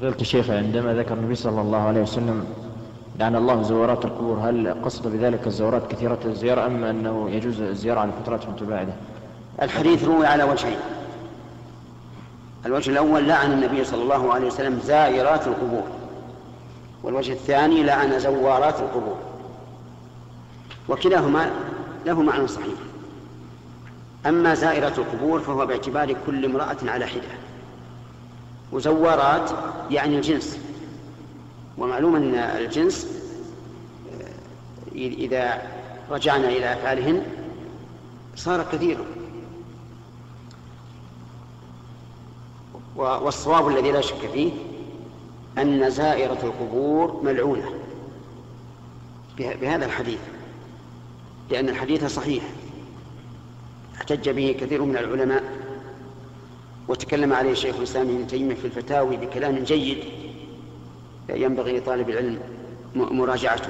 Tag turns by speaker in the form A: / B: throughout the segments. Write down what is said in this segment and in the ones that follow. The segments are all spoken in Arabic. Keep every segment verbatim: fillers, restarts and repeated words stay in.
A: فضيلة الشيخ، عندما ذكر النبي صلى الله عليه وسلم لعن الله زوارات القبور، هل قصد بذلك الزوارات كثيرة الزيارة أم أنه يجوز الزيارة على فترات متباعدة؟
B: الحديث روي على وجهين. الوجه الأول لعن النبي صلى الله عليه وسلم زائرات القبور، والوجه الثاني لعن زوارات القبور، وكلاهما له معنى صحيح. أما زائرة القبور فهو باعتبار كل امرأة على حدة، وزوارات يعني الجنس، ومعلوم أن الجنس إذا رجعنا إلى أفعالهن صار كثيرا. والصواب الذي لا شك فيه أن زائرة القبور ملعونة بهذا الحديث، لأن الحديث صحيح احتج به كثير من العلماء، وتكلم عليه شيخ الإسلام ابن تيمية في الفتاوي بكلام جيد ينبغي لطالب العلم مراجعته.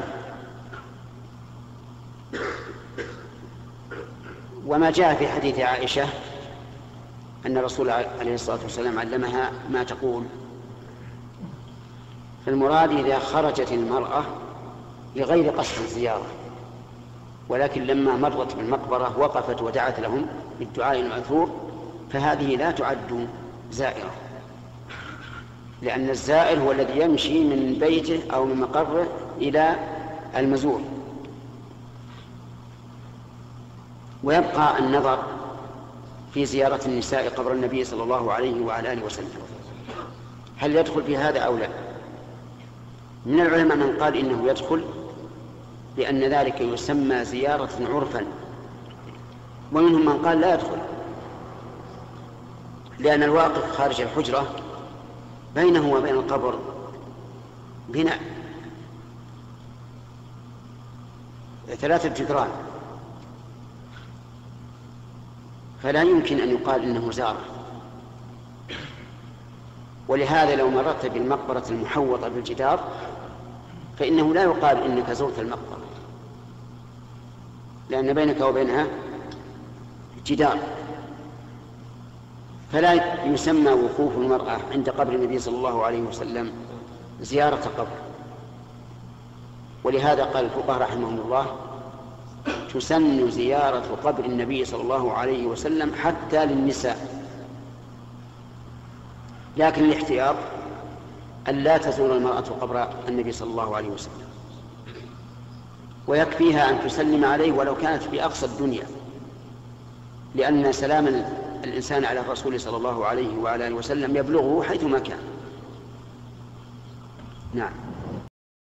B: وما جاء في حديث عائشة أن الرسول عليه الصلاة والسلام علمها ما تقول، فالمراد إذا خرجت المرأة لغير قصد الزيارة، ولكن لما مرت بالمقبرة وقفت ودعت لهم بالدعاء المأثور، فهذه لا تعد زائرة، لأن الزائر هو الذي يمشي من بيته أو من مقره إلى المزور. ويبقى النظر في زيارة النساء قبر النبي صلى الله عليه وعلى آله وسلم، هل يدخل في هذا أو لا؟ من العلماء من قال إنه يدخل، لأن ذلك يسمى زيارة عرفا، ومنهم من قال لا يدخل، لأن الواقف خارج الحجرة بينه وبين القبر بناء ثلاثة جدران، فلا يمكن أن يقال إنه زار. ولهذا لو مررت بالمقبرة المحوطة بالجدار فإنه لا يقال إنك زرت المقبرة، لأن بينك وبينها جدار، فلا يسمى وقوف المرأة عند قبر النبي صلى الله عليه وسلم زيارة قبر. ولهذا قال الفقهاء رحمهم الله تسن زيارة قبر النبي صلى الله عليه وسلم حتى للنساء، لكن الاحتياط أن لا تزور المرأة قبر النبي صلى الله عليه وسلم، ويكفيها أن تسلم عليه ولو كانت في أقصى الدنيا، لأن سلام الإنسان على الرسول صلى الله عليه وعلى آله وسلم يبلغه حيثما كان. نعم.